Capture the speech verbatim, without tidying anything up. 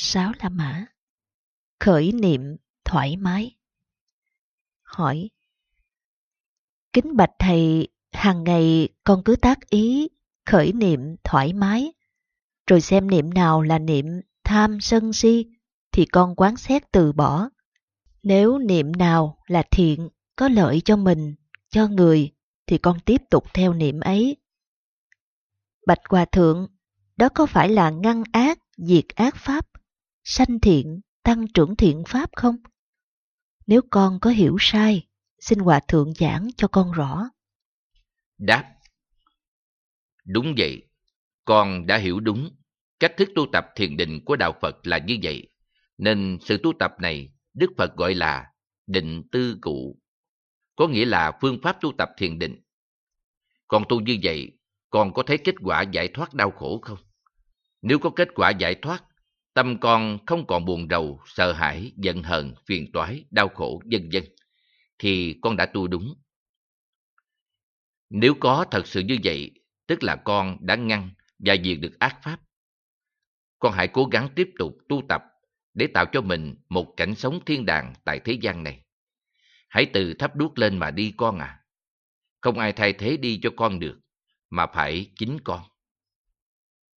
Sáu La Mã. Khởi niệm thoải mái. Hỏi: Kính bạch thầy, hàng ngày con cứ tác ý khởi niệm thoải mái, rồi xem niệm nào là niệm tham sân si thì con quán xét từ bỏ. Nếu niệm nào là thiện, có lợi cho mình, cho người thì con tiếp tục theo niệm ấy. Bạch Hòa Thượng, đó có phải là ngăn ác, diệt ác pháp, sanh thiện, tăng trưởng thiện pháp không? Nếu con có hiểu sai, xin Hòa Thượng giảng cho con rõ. Đáp: Đúng vậy, con đã hiểu đúng. Cách thức tu tập thiền định của Đạo Phật là như vậy, nên sự tu tập này Đức Phật gọi là định tư cụ, có nghĩa là phương pháp tu tập thiền định. Con tu như vậy, con có thấy kết quả giải thoát đau khổ không? Nếu có kết quả giải thoát, tâm con không còn buồn rầu, sợ hãi, giận hờn, phiền toái, đau khổ, vân vân, thì con đã tu đúng. Nếu có thật sự như vậy, tức là con đã ngăn và diệt được ác pháp. Con hãy cố gắng tiếp tục tu tập để tạo cho mình một cảnh sống thiên đàng tại thế gian này. Hãy từ thắp đuốc lên mà đi con à. Không ai thay thế đi cho con được, mà phải chính con.